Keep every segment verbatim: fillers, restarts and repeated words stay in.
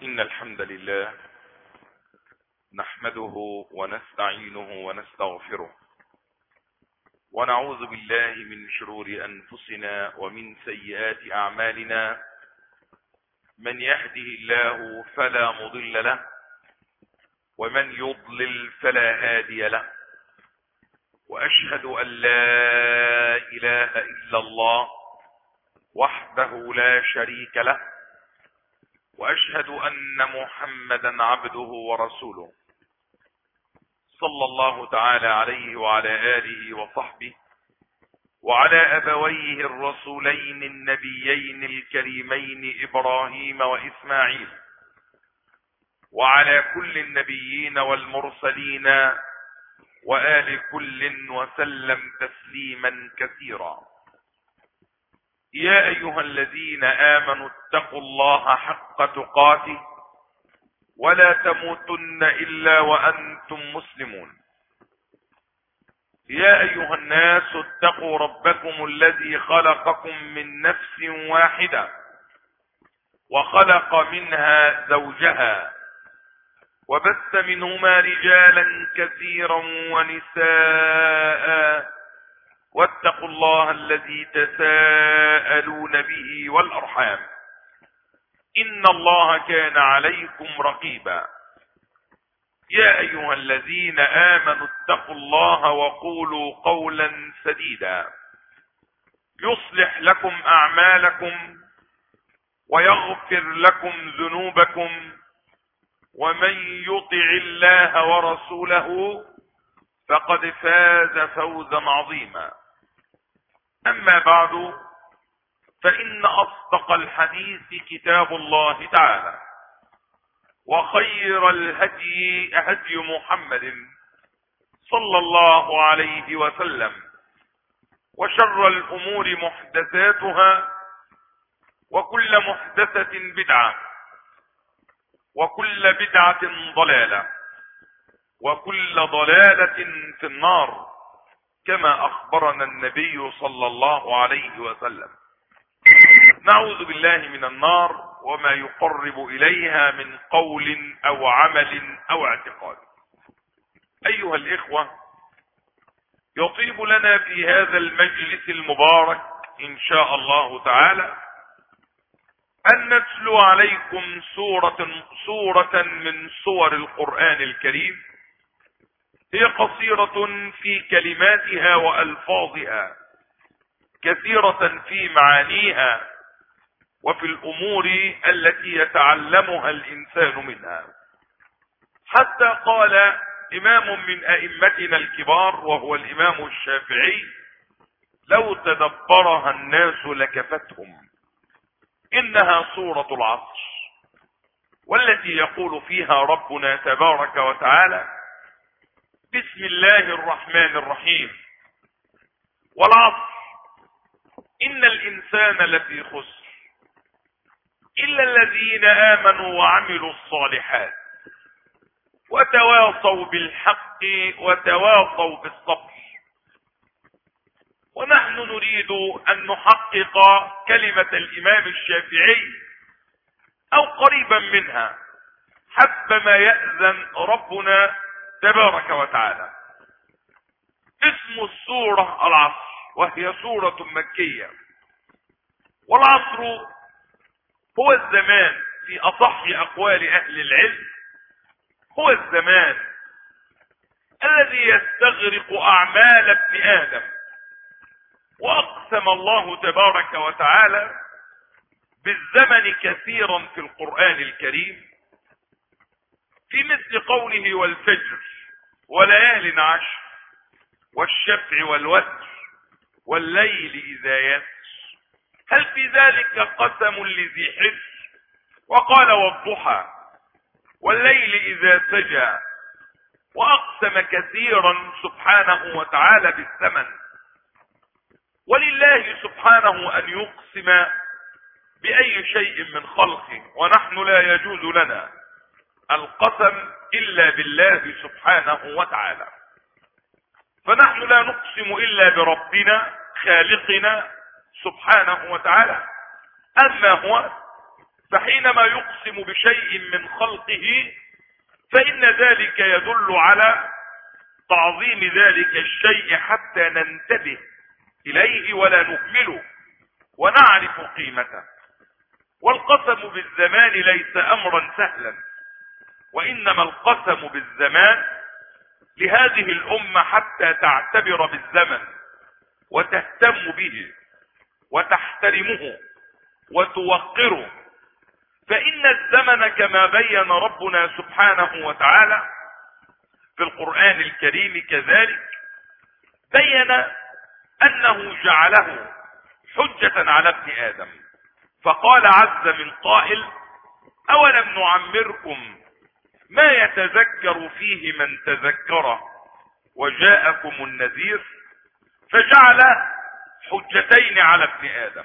إن الحمد لله نحمده ونستعينه ونستغفره ونعوذ بالله من شرور أنفسنا ومن سيئات أعمالنا. من يهده الله فلا مضل له ومن يضلل فلا هادي له، وأشهد أن لا إله إلا الله وحده لا شريك له، وأشهد أن محمدا عبده ورسوله صلى الله تعالى عليه وعلى آله وصحبه وعلى أبويه الرسولين النبيين الكريمين إبراهيم وإسماعيل، وعلى كل النبيين والمرسلين وآل كل وسلم تسليما كثيرا. يا أيها الذين آمنوا اتقوا الله حق تقاته ولا تموتن إلا وأنتم مسلمون. يا أيها الناس اتقوا ربكم الذي خلقكم من نفس واحدة وخلق منها زوجها وبث منهما رجالا كثيرا ونساء، واتقوا الله الذي تساءلون به والأرحام إن الله كان عليكم رقيبا. يا أيها الذين آمنوا اتقوا الله وقولوا قولا سديدا يصلح لكم أعمالكم ويغفر لكم ذنوبكم، ومن يطع الله ورسوله فقد فاز فوزا عظيما. أما بعد، فإن أصدق الحديث كتاب الله تعالى، وخير الهدي هدي محمد صلى الله عليه وسلم، وشر الأمور محدثاتها، وكل محدثة بدعة، وكل بدعة ضلالة، وكل ضلالة في النار، كما أخبرنا النبي صلى الله عليه وسلم. نعوذ بالله من النار وما يقرب إليها من قول أو عمل أو اعتقاد. أيها الإخوة، يطيب لنا في هذا المجلس المبارك إن شاء الله تعالى أن نتلو عليكم سورة, سورة من سور القرآن الكريم، هي قصيرة في كلماتها وألفاظها، كثيرة في معانيها وفي الأمور التي يتعلمها الإنسان منها. حتى قال إمام من أئمتنا الكبار وهو الإمام الشافعي: لو تدبرها الناس لكفتهم. إنها سورة العصر، والتي يقول فيها ربنا تبارك وتعالى: بسم الله الرحمن الرحيم، والعصر إن الإنسان لفي خسر إلا الذين آمنوا وعملوا الصالحات وتواصوا بالحق وتواصوا بالصبر. ونحن نريد أن نحقق كلمة الإمام الشافعي أو قريبا منها حسب ما يأذن ربنا تبارك وتعالى. اسم السورة العصر، وهي سورة مكية. والعصر هو الزمان في أصح أقوال أهل العلم، هو الزمان الذي يستغرق أعمال ابن آدم. وأقسم الله تبارك وتعالى بالزمن كثيرا في القرآن الكريم، في مثل قوله: والفجر وليال عشر والشفع والوتر والليل إذا يسر، هل في ذلك قسم لذي حجر؟ وقال: والضحى والليل إذا سجى. وأقسم كثيرا سبحانه وتعالى بالثمن. ولله سبحانه أن يقسم بأي شيء من خلقه، ونحن لا يجوز لنا القسم إلا بالله سبحانه وتعالى. فنحن لا نقسم إلا بربنا خالقنا سبحانه وتعالى. أما هو فحينما يقسم بشيء من خلقه فإن ذلك يدل على تعظيم ذلك الشيء حتى ننتبه إليه ولا نهمله ونعرف قيمته. والقسم بالزمان ليس أمرا سهلا، وإنما القسم بالزمان لهذه الأمة حتى تعتبر بالزمن وتهتم به وتحترمه وتوقره. فإن الزمن كما بين ربنا سبحانه وتعالى في القرآن الكريم كذلك بين أنه جعله حجة على ابن آدم، فقال عز من قائل: أولم نعمركم ما يتذكر فيه من تذكر وجاءكم النذير، فجعل حجتين على ابن آدم.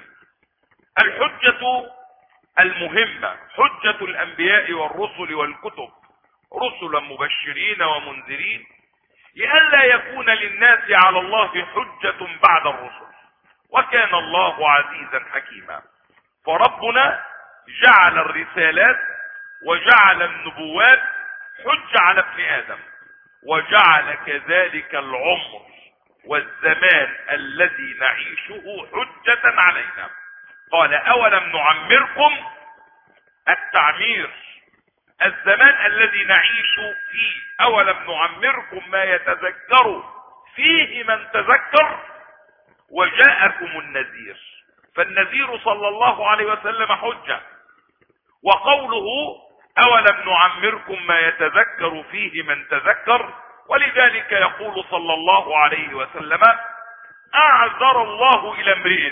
الحجة المهمة حجة الأنبياء والرسل والكتب، رسلا مبشرين ومنذرين، لئلا يكون للناس على الله حجة بعد الرسل، وكان الله عزيزا حكيما. فربنا جعل الرسالات وجعل النبوات حجة على ابن آدم، وجعل كذلك العمر والزمان الذي نعيشه حجة علينا. قال: أولم نعمركم، التعمير الزمان الذي نعيش فيه. أولم نعمركم ما يتذكر فيه من تذكر وجاءكم النذير، فالنذير صلى الله عليه وسلم حجة. وقوله أولم نعمركم ما يتذكر فيه من تذكر، ولذلك يقول صلى الله عليه وسلم: أعذر الله إلى امرئ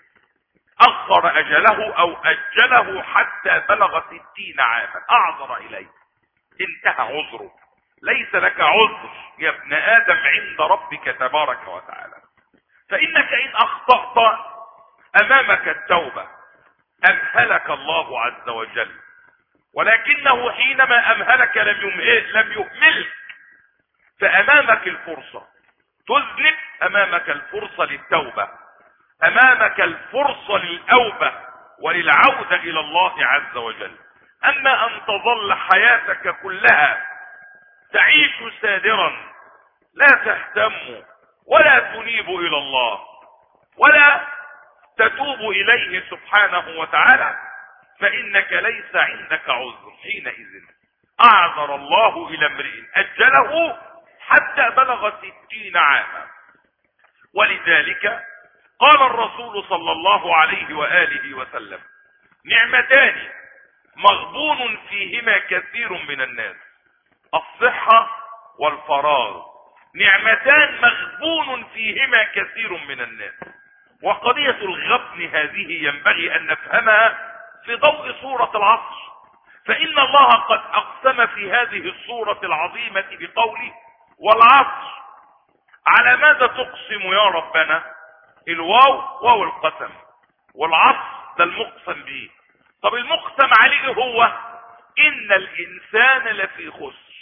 أخر أجله أو أجله حتى بلغ ستين عاما، أعذر إليه، انتهى عذره، ليس لك عذر يا ابن آدم عند ربك تبارك وتعالى. فإنك إن أخطأت أمامك التوبة أمهلك الله عز وجل، ولكنه حينما أمهلك لم لم يهملك، فأمامك الفرصة تذنب، أمامك الفرصة للتوبة، أمامك الفرصة للأوبة وللعودة إلى الله عز وجل. أما أن تظل حياتك كلها تعيش سادرا لا تهتم ولا تنيب إلى الله ولا تتوب إليه سبحانه وتعالى، فإنك ليس عندك عذر حينئذ. أعذر الله إلى امرئ أجله حتى بلغ ستين عاما. ولذلك قال الرسول صلى الله عليه وآله وسلم: نعمتان مغبون فيهما كثير من الناس، الصحة والفراغ. نعمتان مغبون فيهما كثير من الناس. وقضية الغبن هذه ينبغي أن نفهمها في ضوء سورة العصر، فإن الله قد أقسم في هذه السورة العظيمة بقوله: والعصر. على ماذا تقسم يا ربنا؟ الواو واو القسم، والعصر ده المقسم به. طب المقسم عليه هو إن الإنسان لفي خسر.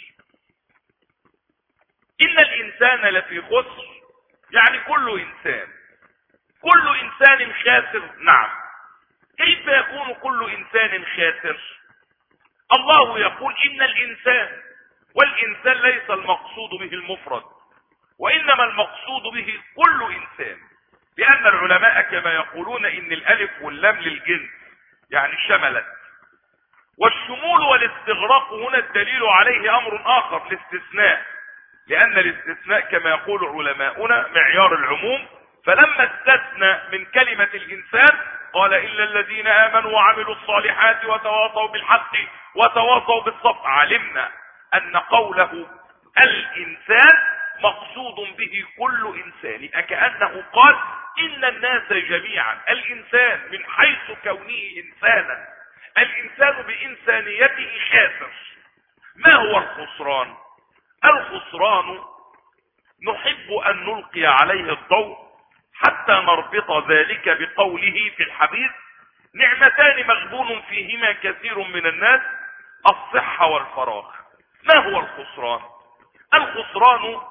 إن الإنسان لفي خسر يعني كل إنسان، كل إنسان خاسر. نعم، كيف يكون كل إنسان خاسر؟ الله يقول إن الإنسان، والإنسان ليس المقصود به المفرد، وإنما المقصود به كل إنسان، لأن العلماء كما يقولون إن الألف واللام للجنس يعني شملت، والشمول والاستغراق هنا الدليل عليه أمر آخر، الاستثناء، لأن الاستثناء كما يقول علماؤنا معيار العموم. فلما استثنى من كلمة الإنسان قال: إلا الذين آمنوا وعملوا الصالحات وتواصوا بالحق وتواصوا بالصبر، علمنا أن قوله الإنسان مقصود به كل إنسان، أكأنه قال إن الناس جميعا. الإنسان من حيث كونه إنسانا، الإنسان بإنسانيته خاسر. ما هو الخسران؟ الخسران نحب أن نلقي عليه الضوء حتى نربط ذلك بقوله في الحديث: نعمتان مغبون فيهما كثير من الناس، الصحة والفراغ. ما هو الخسران؟ الخسران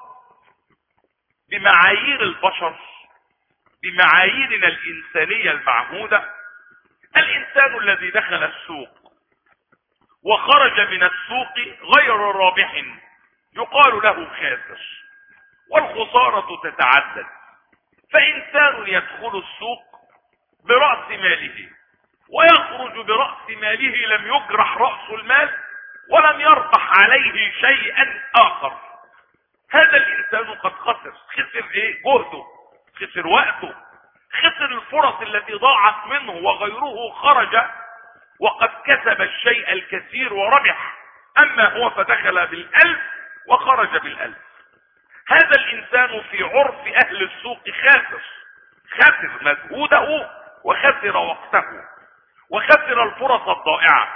بمعايير البشر، بمعاييرنا الإنسانية المعهودة، الانسان الذي دخل السوق وخرج من السوق غير رابح يقال له خاسر، والخسارة تتعدد. فانسان يدخل السوق برأس ماله ويخرج برأس ماله لم يجرح رأس المال ولم يربح عليه شيئا آخر، هذا الانسان قد خسر. خسر ايه؟ جهده، خسر وقته، خسر الفرص التي ضاعت منه، وغيره خرج وقد كسب الشيء الكثير وربح، اما هو فدخل بالالف وخرج بالالف. هذا الانسان في عرف اهل السوق خاسر، خسر مجهوده وخسر وقته وخسر الفرص الضائعة.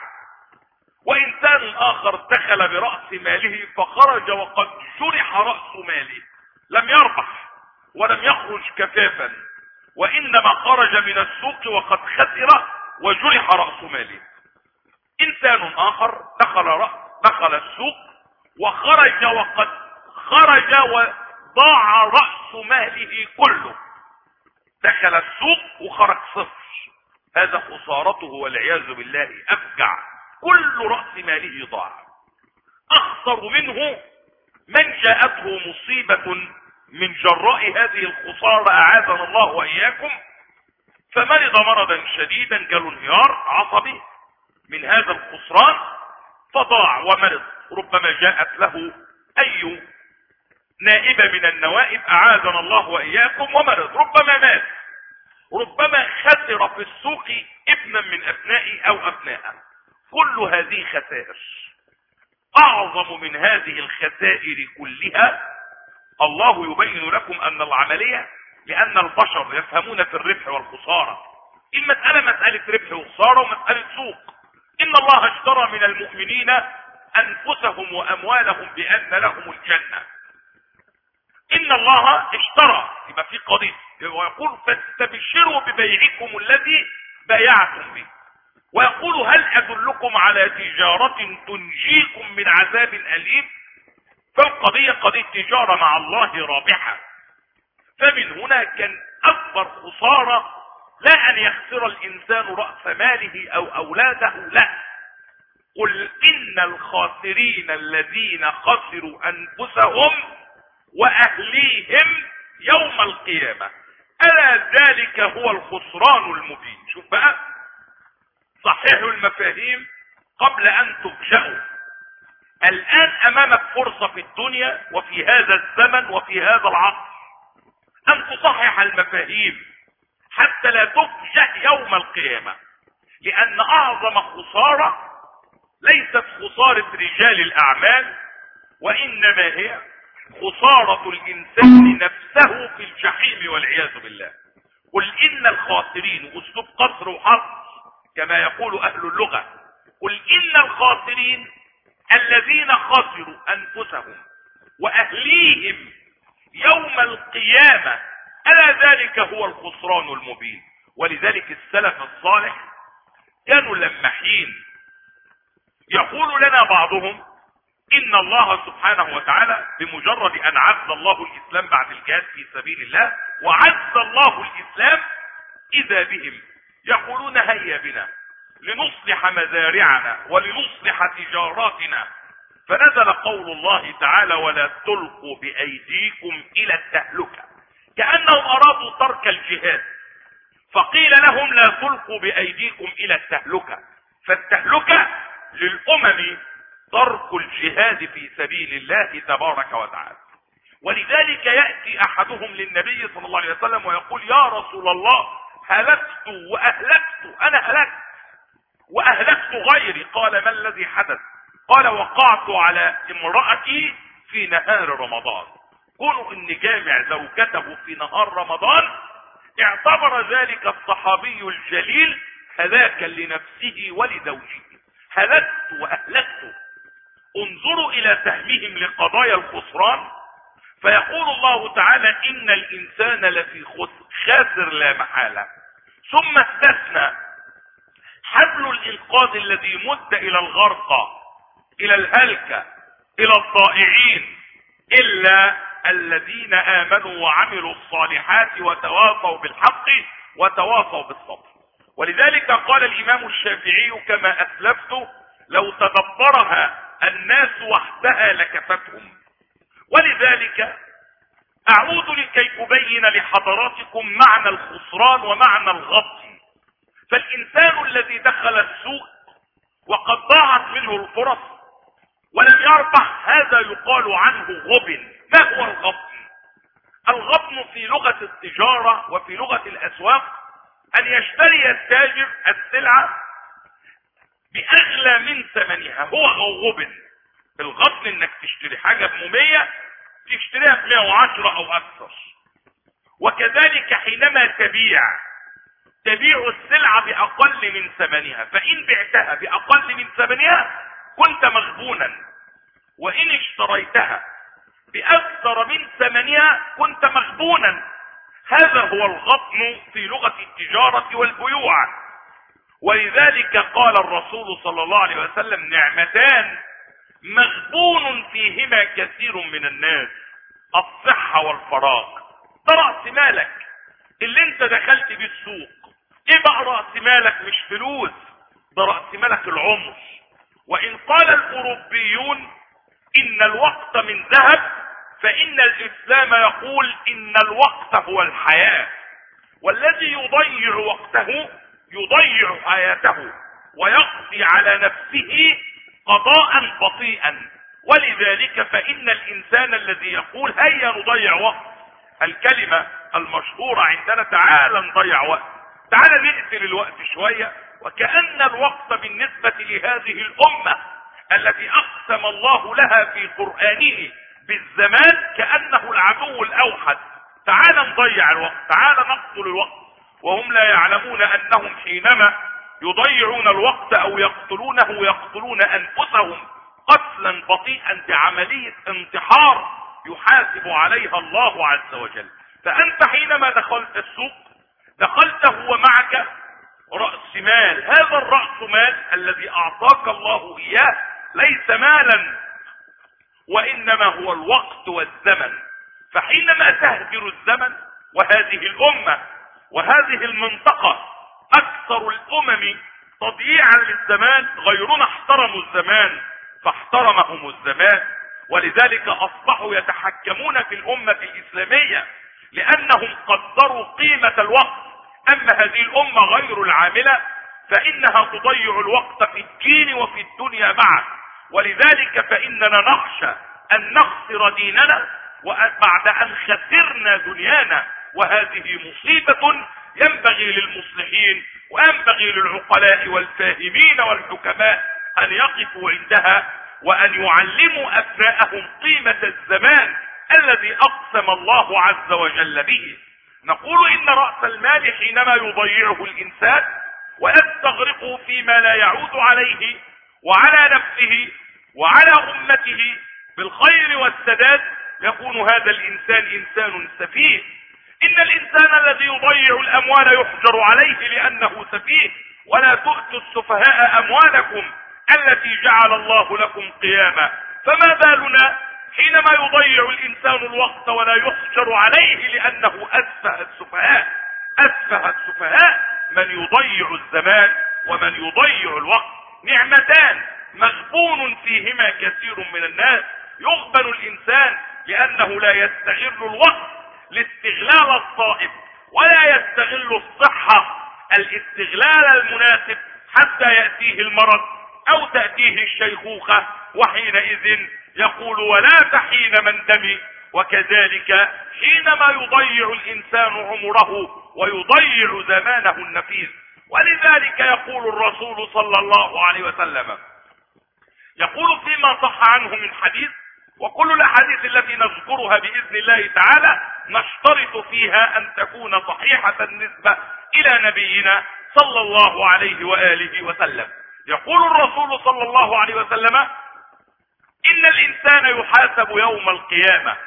وانسان اخر دخل برأس ماله فخرج وقد جرح رأس ماله، لم يربح ولم يخرج كفافا، وانما خرج من السوق وقد خسر وجرح رأس ماله. انسان اخر دخل رأس دخل السوق وخرج وقد خرج وضاع رأس ماله كله، دخل السوق وخرج صفر، هذا خسارته والعياذ بالله افجع، كل رأس ماله ضاع. اخسر منه من جاءته مصيبة من جراء هذه الخسارة، اعاذنا الله واياكم، فمرض مرضا شديدا، جاله انهيار عصبي من هذا الخسران فضاع ومرض، ربما جاءت له اي نائبة من النوائب اعاذنا الله واياكم ومرض، ربما مات، ربما خسر في السوق ابنا من ابنائه او ابناءه. كل هذه خسائر. اعظم من هذه الخسائر كلها الله يبين لكم ان العملية، لان البشر يفهمون في الربح والخسارة، المسألة مسألة ربح وخسارة ومسألة سوق. ان الله اشترى من المؤمنين انفسهم واموالهم بان لهم الجنة. ان الله اشترى، يبقى في قضية، ويقول فاستبشروا ببيعكم الذي بايعتم به، ويقول هل ادلكم على تجارة تنجيكم من عذاب اليم. فالقضية قضية تجارة مع الله رابحة. فمن هنا كان اكبر خسارة لا ان يخسر الانسان رأس ماله او اولاده، لا، قل ان الخاسرين الذين خسروا انفسهم واهليهم يوم القيامة الا ذلك هو الخسران المبين. شوف بقى، صححوا المفاهيم قبل ان تفجأوا. الان امامك فرصة في الدنيا وفي هذا الزمن وفي هذا العصر ان تصحح المفاهيم حتى لا تفجأ يوم القيامة، لان اعظم خسارة ليست خسارة رجال الاعمال، وانما هي خسارة الانسان نفسه في الجحيم والعياذ بالله. قل ان الخاسرين، اسلوب قصر وحصر كما يقول اهل اللغة، قل ان الخاسرين الذين خسروا انفسهم واهليهم يوم القيامة الا ذلك هو الخسران المبين. ولذلك السلف الصالح كانوا لمحين، يقول لنا بعضهم ان الله سبحانه وتعالى بمجرد ان عز الله الاسلام بعد الجهاد في سبيل الله وعز الله الاسلام اذا بهم يقولون هيا بنا لنصلح مزارعنا ولنصلح تجاراتنا، فنزل قول الله تعالى ولا تلقوا بايديكم الى التهلكة، كأنهم ارادوا ترك الجهاد، فقيل لهم لا تلقوا بايديكم الى التهلكة، فالتهلكة للامم ترك الجهاد في سبيل الله تبارك وتعالى. ولذلك يأتي احدهم للنبي صلى الله عليه وسلم ويقول يا رسول الله هلكت واهلكت، انا هلكت واهلكت غيري. قال ما الذي حدث؟ قال وقعت على امرأتي في نهار رمضان. كونوا ان جامع زوجته في نهار رمضان اعتبر ذلك الصحابي الجليل هلاكا لنفسه ولزوجه. هلكت واهلكت. انظروا الى فهمهم لقضايا الخسران، فيقول الله تعالى ان الانسان لفي خسر، خاسر لا محالة. ثم استثنى حبل الانقاذ الذي مد الى الغرقى الى الهلكة الى الضائعين الا الذين امنوا وعملوا الصالحات وتواصوا بالحق وتواصوا بالصبر. ولذلك قال الامام الشافعي كما اسلفت: لو تدبرها الناس وحدها لكفتهم. ولذلك اعود لكي ابين لحضراتكم معنى الخسران ومعنى الغبن. فالانسان الذي دخل السوق وقد ضاعت منه الفرص ولم يربح، هذا يقال عنه غبن. ما هو الغبن؟ الغبن في لغة التجارة وفي لغة الاسواق ان يشتري التاجر السلعة باغلى من ثمنها، هو غبن. الغبن انك تشتري حاجة بمية تشتريها بمية وعشرة او اكثر. وكذلك حينما تبيع تبيع السلعة باقل من ثمنها، فان بعتها باقل من ثمنها كنت مغبونا، وان اشتريتها باكثر من ثمنها كنت مغبونا. هذا هو الغبن في لغة التجارة والبيوع. ولذلك قال الرسول صلى الله عليه وسلم: نعمتان مغبون فيهما كثير من الناس، الصحة والفراغ. ده رأس مالك اللي انت دخلت بالسوق. ايه بقى رأس مالك؟ مش فلوس، ده رأس مالك العمر. وان قال الاوروبيون ان الوقت من ذهب، فان الاسلام يقول ان الوقت هو الحياة، والذي يضيع وقته يضيع حياته ويقضي على نفسه قضاء بطيئا. ولذلك فان الانسان الذي يقول هيا نضيع وقت، الكلمة المشهورة عندنا تعال نضيع وقت، تعال نقتل الوقت شوية، وكأن الوقت بالنسبة لهذه الامة التي اقسم الله لها في قرآنه بالزمان كأنه العدو الاوحد. تعال نضيع الوقت، تعال نقتل الوقت، وهم لا يعلمون انهم حينما يضيعون الوقت او يقتلونه يقتلون انفسهم قتلا بطيئا بعملية انتحار يحاسب عليها الله عز وجل. فانت حينما دخلت السوق دخلته ومعك رأس مال. هذا الرأس مال الذي اعطاك الله اياه ليس مالا، وانما هو الوقت والزمن. فحينما تهجر الزمن، وهذه الامة وهذه المنطقة اكثر الامم تضييعا للزمان، غيرنا احترموا الزمان فاحترمهم الزمان، ولذلك اصبحوا يتحكمون في الامة الاسلامية لانهم قدروا قيمة الوقت. اما هذه الامة غير العاملة فانها تضيع الوقت في الدين وفي الدنيا معا. ولذلك فاننا نخشى ان نخسر ديننا وبعد ان خسرنا دنيانا، وهذه مصيبة ينبغي للمصلحين وينبغي للعقلاء والفاهمين والحكماء ان يقفوا عندها وان يعلموا ابناءهم قيمة الزمان الذي اقسم الله عز وجل به. نقول ان رأس المال حينما يضيعه الانسان ويستغرقه فيما لا يعود عليه وعلى نفسه وعلى امته بالخير والسداد، يكون هذا الانسان انسان سفيه. ان الانسان الذي يضيع الاموال يحجر عليه لانه سفيه. ولا تؤتوا السفهاء اموالكم التي جعل الله لكم قياما. فما بالنا حينما يضيع الانسان الوقت ولا يحجر عليه لانه اسفه السفهاء. اسفه السفهاء من يضيع الزمان ومن يضيع الوقت. نعمتان مغبون فيهما كثير من الناس. يغبن الانسان لانه لا يستغل الوقت الاستغلال الصائب، ولا يستغل الصحة الاستغلال المناسب حتى يأتيه المرض او تأتيه الشيخوخة، وحينئذ يقول ولا تحين من دمي. وكذلك حينما يضيع الانسان عمره ويضيع زمانه النفيس. ولذلك يقول الرسول صلى الله عليه وسلم، يقول فيما صح عنه من حديث، وكل الاحاديث التي نذكرها باذن الله تعالى نشترط فيها ان تكون صحيحة النسبة الى نبينا صلى الله عليه وآله وسلم. يقول الرسول صلى الله عليه وسلم ان الانسان يحاسب يوم القيامة،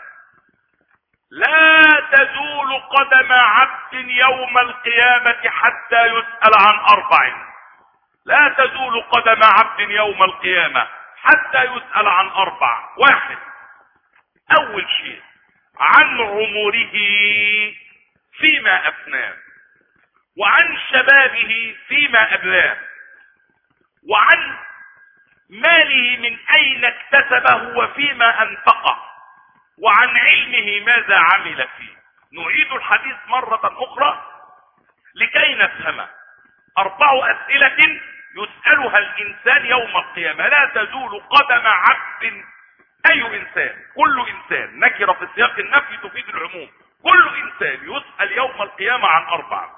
لا تزول قدم عبد يوم القيامة حتى يسأل عن اربع. لا تزول قدم عبد يوم القيامة حتى يسأل عن اربع. واحد، اول شيء عن عمره فيما افناه، وعن شبابه فيما أبلاه، وعن ماله من أين اكتسبه وفيما أنفقه، وعن علمه ماذا عمل فيه. نعيد الحديث مرة أخرى لكي نفهم. أربع أسئلة يسألها الإنسان يوم القيامة لا تزول قدم عبد، أي إنسان، كل إنسان، نكرة في سياق النفي تفيد العموم، كل إنسان يسأل يوم القيامة عن أربع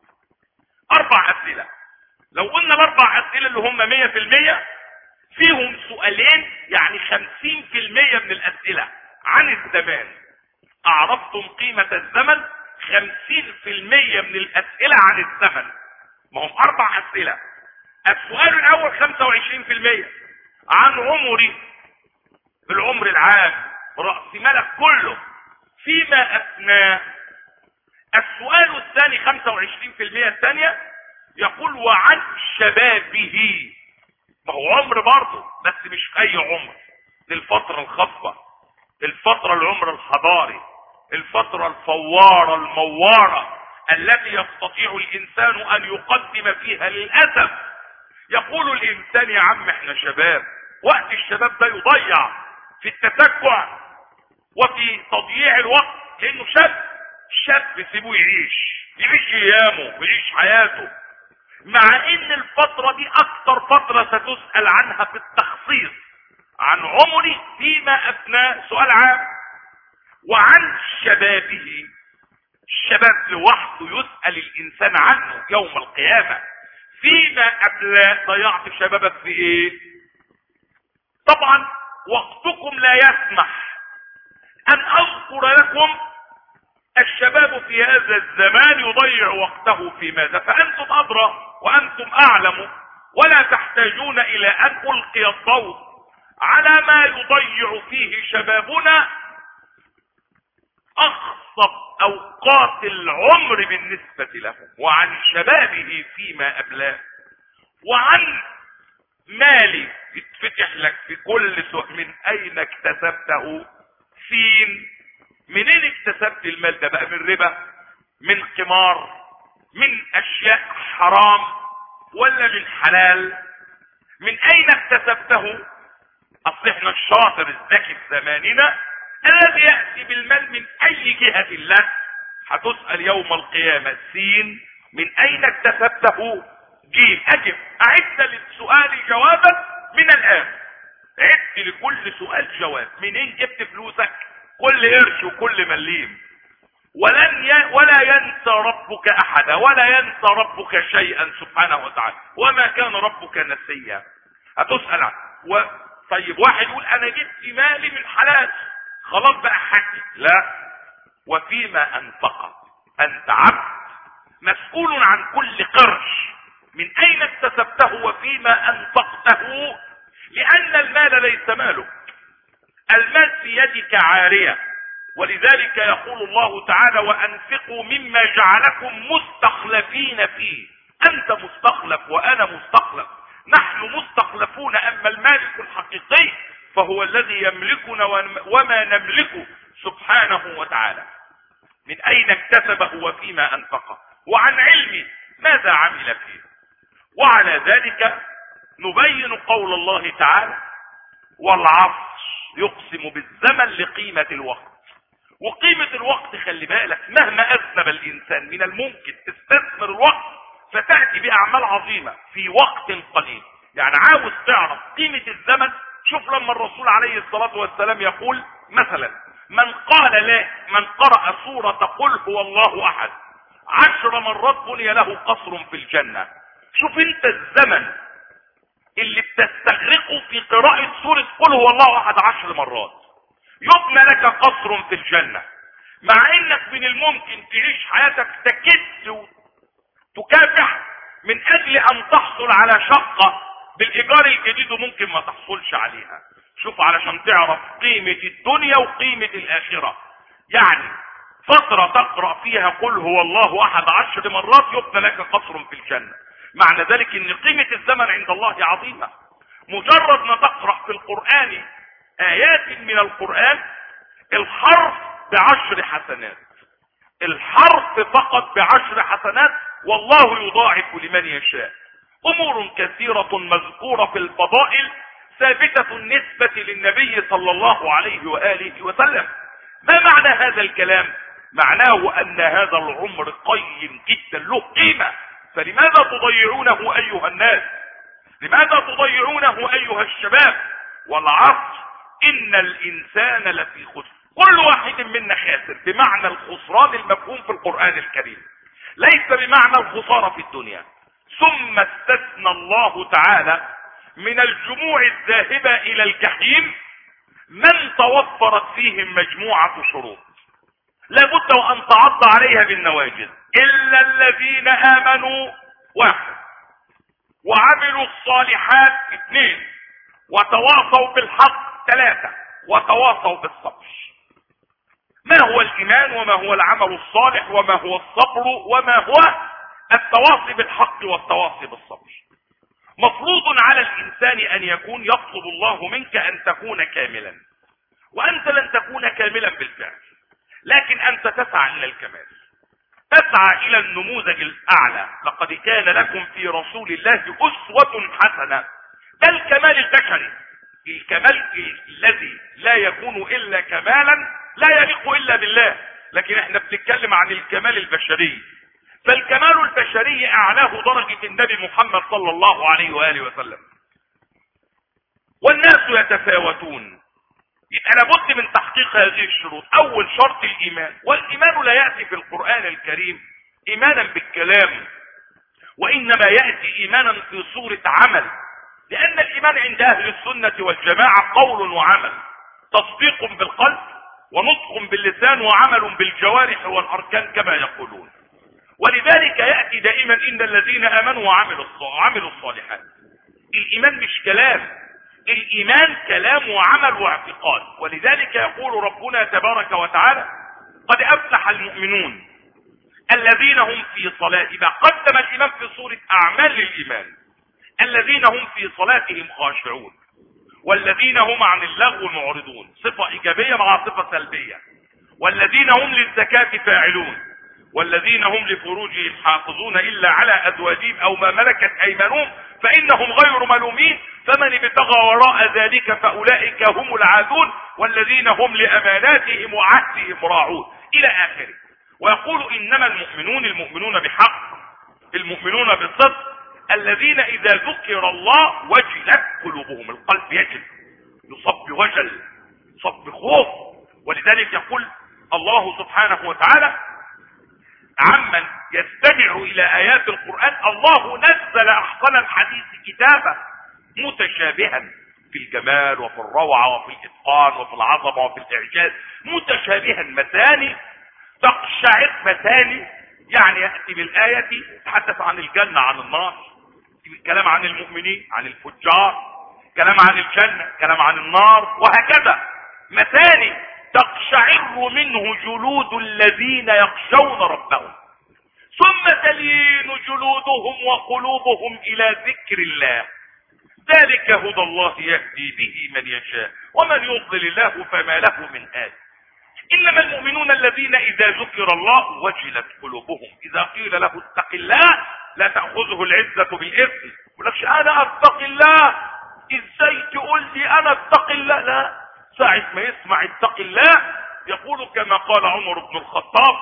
أربع أسئلة. لو قلنا الأربع أسئلة اللي هم مية في المية، فيهم سؤالين يعني خمسين في المية من الأسئلة عن الزمان. أعرفتم قيمة الزمن؟ خمسين في المية من الأسئلة عن الزمن، ما هم أربع أسئلة. السؤال الأول خمسة وعشرين في المية عن عمري، العمر العام، رأس مالك كله، فيما أفناه. السؤال الثاني خمسة وعشرين في المية الثانية يقول وعن شبابه، ما هو عمر برضه بس مش أي عمر، للفترة الخاصة، الفترة العمر الحضاري، الفترة الفوارة الموارة التي يستطيع الإنسان أن يقدم فيها. للأسف يقول الإنسان يا عم احنا شباب، وقت الشباب ده يضيع في التتكع وفي تضييع الوقت، لأنه شاب شاب سيبوه يعيش يعيش ايامه ويعيش حياته، مع ان الفترة دي اكتر فترة ستسأل عنها في التخصيص. عن عمري فيما افناه، سؤال عام. وعن شبابه، الشباب لوحده يسأل الانسان عنه يوم القيامة. فيما ابلاه، ضيعت شبابك في ايه؟ طبعا وقتكم لا يسمح ان اذكر لكم الشباب في هذا الزمان يضيع وقته في ماذا، فأنتم أدرى وأنتم أعلم، ولا تحتاجون إلى أن ألقي الضوء على ما يضيع فيه شبابنا أخصب أوقات العمر بالنسبة له. وعن شبابه فيما أبلاه، وعن مالي يتفتح لك في كل سؤال من أين اكتسبته، فين، منين اكتسبت المال ده بقى؟ من ربا، من قمار، من اشياء حرام، ولا من حلال؟ من اين اكتسبته؟ اصل احنا الشاطر الذكي في زماننا الذي يأتي بالمال من اي جهة له، هتسأل يوم القيامة سين من اين اكتسبته، جيم اجب. اعد للسؤال جوابا من الان، عد لكل سؤال جواب. منين جبت فلوسك؟ كل قرش وكل مليم. ولن ي... ولا ينسى ربك احدا، ولا ينسى ربك شيئا سبحانه وتعالى، وما كان ربك نسيا. هتسأل عنه. و... طيب واحد يقول انا جبت مالي من حلال خلاص بقى حكي، لا. وفيما انفقه، انت عبد مسؤول عن كل قرش، من اين اكتسبته وفيما انفقته، لان المال ليس مالك، المال في يدك عارية. ولذلك يقول الله تعالى وانفقوا مما جعلكم مستخلفين فيه. انت مستخلف وانا مستخلف، نحن مستخلفون. اما المالك الحقيقي فهو الذي يملكنا وما نملكه سبحانه وتعالى. من اين اكتسبه وفيما انفقه، وعن علمه ماذا عمل فيه. وعلى ذلك نبين قول الله تعالى والعصر، يقسم بالزمن لقيمة الوقت. وقيمة الوقت خلي بالك، مهما اذنب الانسان من الممكن تستثمر الوقت فتأتي باعمال عظيمة في وقت قليل. يعني عاوز تعرف قيمة الزمن، شوف لما الرسول عليه الصلاة والسلام يقول مثلا من قال لا من قرأ سورة قل هو الله احد عشر مرات بني له قصر في الجنة. شوف انت الزمن اللي بتستغرقه في قراءة سورة قل هو الله احد عشر مرات يبنى لك قصر في الجنة، مع انك من الممكن تعيش حياتك تكد وتكافح من اجل ان تحصل على شقة بالايجار الجديد وممكن ما تحصلش عليها. شوف علشان تعرف قيمة الدنيا وقيمة الاخرة. يعني فترة تقرأ فيها قل هو الله احد عشر مرات يبنى لك قصر في الجنة، معنى ذلك ان قيمة الزمن عند الله عظيمة. مجرد ما تقرأ في القرآن آيات من القرآن، الحرف بعشر حسنات، الحرف فقط بعشر حسنات والله يضاعف لمن يشاء. امور كثيرة مذكورة في الفضائل ثابتة النسبة للنبي صلى الله عليه وآله وسلم. ما معنى هذا الكلام؟ معناه ان هذا العمر قيم جدا له قيمة، فلماذا تضيعونه ايها الناس؟ لماذا تضيعونه ايها الشباب؟ والعصر ان الانسان لفي خسر، كل واحد منا خاسر بمعنى الخسران المفهوم في القرآن الكريم، ليس بمعنى الخسارة في الدنيا. ثم استثنى الله تعالى من الجموع الذاهبة الى الجحيم من توفرت فيهم مجموعة شروط لابد وان تعض عليها بالنواجذ. الا الذين امنوا واحد، وعملوا الصالحات اثنين، وتواصوا بالحق ثلاثة، وتواصوا بالصبر. ما هو الايمان وما هو العمل الصالح وما هو الصبر وما هو التواصي بالحق والتواصي بالصبر؟ مفروض على الانسان ان يكون يطلب الله منك ان تكون كاملا، وانت لن تكون كاملا بالفعل، لكن انت تسعى الى الكمال، تسعى الى النموذج الاعلى. لقد كان لكم في رسول الله اسوة حسنة. ده الكمال البشري، الكمال الذي لا يكون الا كمالا لا يليق الا بالله، لكن احنا بنتكلم عن الكمال البشري. فالكمال البشري اعلاه درجة النبي محمد صلى الله عليه وآله وسلم. والناس يتفاوتون، يبقى لابد من تحقيق هذه الشروط. اول شرط الايمان، والايمان لا يأتي في القرآن الكريم ايمانا بالكلام، وانما يأتي ايمانا في صورة عمل، لان الايمان عند اهل السنة والجماعة قول وعمل، تصديق بالقلب ونطق باللسان وعمل بالجوارح والاركان كما يقولون. ولذلك يأتي دائما ان الذين امنوا وعملوا الصالحات. الايمان مش كلام، الايمان كلام وعمل واعتقاد. ولذلك يقول ربنا تبارك وتعالى قد افلح المؤمنون الذين هم في صلاة، قدم الايمان في صورة اعمال للايمان، الذين هم في صلاتهم خاشعون والذين هم عن اللغو معرضون، صفة ايجابية مع صفة سلبية. والذين هم للزكاة فاعلون والذين هم لفروجهم حافظون الا على ازواجهم او ما ملكت ايمانهم فانهم غير ملومين فمن ابتغى وراء ذلك فاولئك هم العادون والذين هم لاماناتهم وعهدهم راعون الى اخره. ويقول انما المؤمنون المؤمنون بحق، المؤمنون بصدق، الذين اذا ذكر الله وجلت قلوبهم، القلب يجل، يصب بوجل، يصب بخوف. ولذلك يقول الله سبحانه وتعالى عمن يستمع الى ايات القرآن الله نزل احسن الحديث كتابا متشابها في الجمال وفي الروعة وفي الاتقان وفي العظمة وفي الاعجاز، متشابها مثاني تقشعر مثاني، يعني يأتي بالآية تحدث عن الجنة عن النار، كلام عن المؤمنين عن الفجار، كلام عن الجنة، كلام عن النار، وهكذا مثاني تقشعر منه جلود الذين يخشون ربهم ثم تلين جلودهم وقلوبهم الى ذكر الله ذلك هدى الله يهدي به من يشاء ومن يضلل الله فما له من هاد. انما المؤمنون الذين اذا ذكر الله وجلت قلوبهم، اذا قيل له اتق الله لا تأخذه العزة بالاثم، يقولكش انا اتق الله، ازاي تقول لي انا اتق الله؟ لا، ساعة ما يسمع اتق الله يقول كما قال عمر بن الخطاب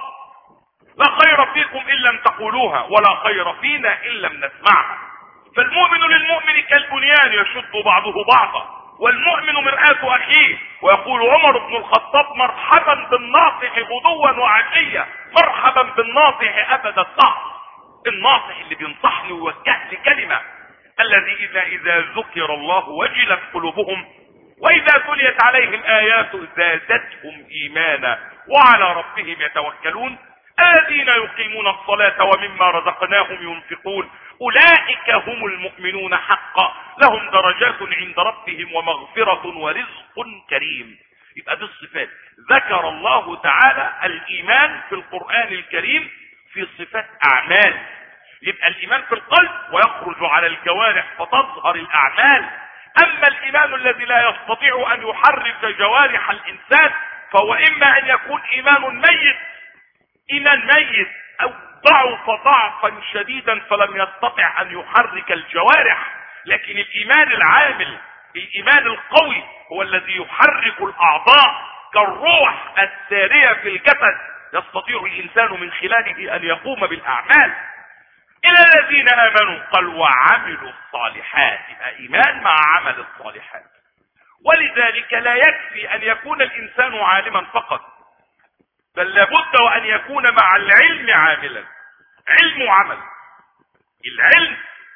لا خير فيكم ان لم تقولوها ولا خير فينا ان لم نسمعها. فالمؤمن للمؤمن كالبنيان يشد بعضه بعضا والمؤمن مرآة اخيه. ويقول عمر بن الخطاب مرحبا بالناصح غدوا وعشية، مرحبا بالناصح ابد الدهر، الناصح اللي بينصحني ويوجه لي كلمة، الذي اذا اذا ذكر الله وجلت قلوبهم واذا تليت عليهم ايات زادتهم ايمانا وعلى ربهم يتوكلون الذين يقيمون الصلاة ومما رزقناهم ينفقون اولئك هم المؤمنون حقا لهم درجات عند ربهم ومغفرة ورزق كريم. يبقى دي الصفات. ذكر الله تعالى الايمان في القرآن الكريم في صفات اعمال، يبقى الايمان في القلب ويخرج على الجوارح فتظهر الاعمال. اما الايمان الذي لا يستطيع ان يحرك جوارح الانسان فهو اما ان يكون ايمان ميت، ايمان ميت او ضعف ضعفا شديدا فلم يستطع ان يحرك الجوارح، لكن الايمان العامل، الايمان القوي هو الذي يحرك الاعضاء كالروح السارية في الجسد، يستطيع الانسان من خلاله ان يقوم بالاعمال. الى الذين امنوا قال وعملوا الصالحات، ايمان مع عمل الصالحات. ولذلك لا يكفي ان يكون الانسان عالما فقط، بل لابد وان يكون مع العلم عاملا. علم وعمل. العلم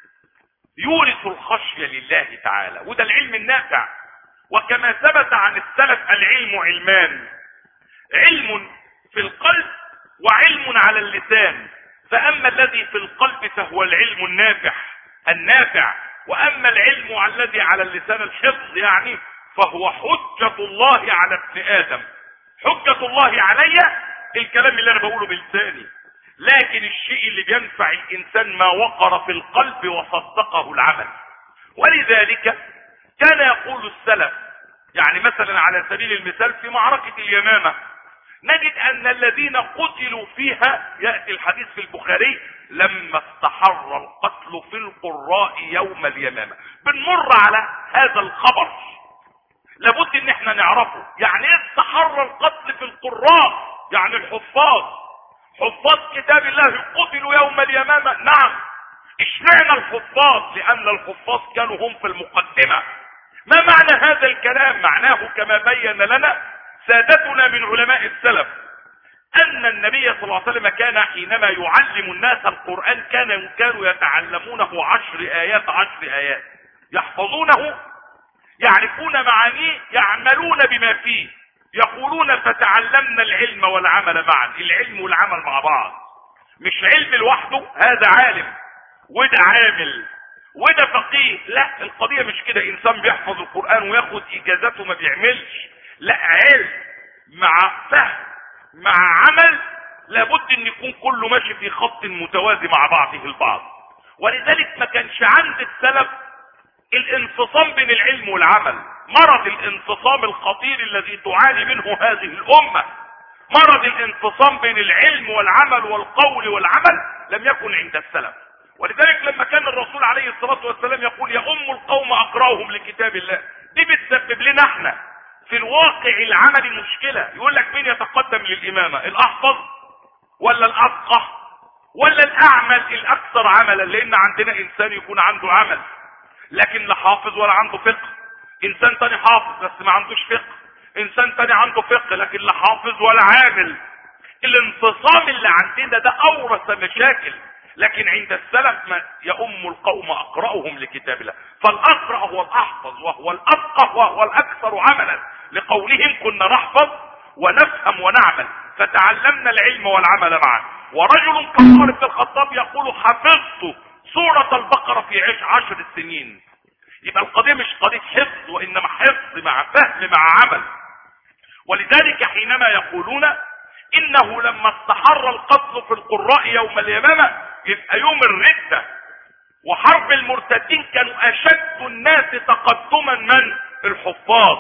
يورث الخشية لله تعالى، وده العلم النافع. وكما ثبت عن السلف العلم علمان، علم في القلب وعلم على اللسان، فاما الذي في القلب فهو العلم النافع النافع واما العلم الذي على اللسان الحفظ يعني فهو حجة الله على ابن ادم. حجة الله علي الكلام اللي انا بقوله بلساني، لكن الشيء اللي بينفع الانسان ما وقر في القلب وصدقه العمل. ولذلك كان يقول السلف، يعني مثلا على سبيل المثال في معركة اليمامة نجد ان الذين قتلوا فيها، يأتي الحديث في البخاري، لما استحر القتل في القراء يوم اليمامة. بنمر على هذا الخبر، لابد ان احنا نعرفه. يعني ايه استحر القتل في القراء؟ يعني الحفاظ، حفاظ كتاب الله قتلوا يوم اليمامة. نعم. اشمعنى الحفاظ؟ لان الحفاظ كانوا هم في المقدمة. ما معنى هذا الكلام؟ معناه كما بين لنا سادتنا من علماء السلف ان النبي صلى الله عليه وسلم كان حينما يعلم الناس القرآن كان كانوا يتعلمونه عشر ايات عشر ايات، يحفظونه، يعرفون معانيه، يعملون بما فيه، يقولون فتعلمنا العلم والعمل معا. العلم والعمل مع بعض، مش علم لوحده هذا عالم وده عامل وده فقيه. لا، القضية مش كده. انسان بيحفظ القرآن وياخد اجازته ما بيعملش، لا، علم مع فهم مع عمل، لابد ان يكون كله ماشي في خط متوازي مع بعضه البعض. ولذلك ما كانش عند السلف الانفصام بين العلم والعمل. مرض الانفصام الخطير الذي تعاني منه هذه الامة، مرض الانفصام بين العلم والعمل والقول والعمل، لم يكن عند السلف. ولذلك لما كان الرسول عليه الصلاة والسلام يقول يا ام القوم اقرأهم لكتاب الله، دي بتسبب لنا احنا في الواقع العملي مشكلة. يقول لك مين يتقدم للامامة، الاحفظ ولا الافقه ولا الاعمل الاكثر عملا؟ لان عندنا انسان يكون عنده عمل لكن لا حافظ ولا عنده فقه، انسان تاني حافظ بس ما عندوش فقه، انسان تاني عنده فقه لكن لا حافظ ولا عامل. الانفصام اللي عندنا ده اورث مشاكل. لكن عند السلف ما يؤم القوم اقرأهم لكتاب الله، فالاقرأ هو الاحفظ وهو الافقه وهو الاكثر عملا، لقولهم كنا نحفظ ونفهم ونعمل فتعلمنا العلم والعمل معا. ورجل كعمر بن الخطاب يقول حفظت سورة البقرة في عش عشر سنين. يبقى القضية مش قضية حفظ وانما حفظ مع فهم مع عمل. ولذلك حينما يقولون انه لما استحر القتل في القراء يوم اليمامة، يبقى يوم الردة وحرب المرتدين كانوا اشد الناس تقدما من الحفاظ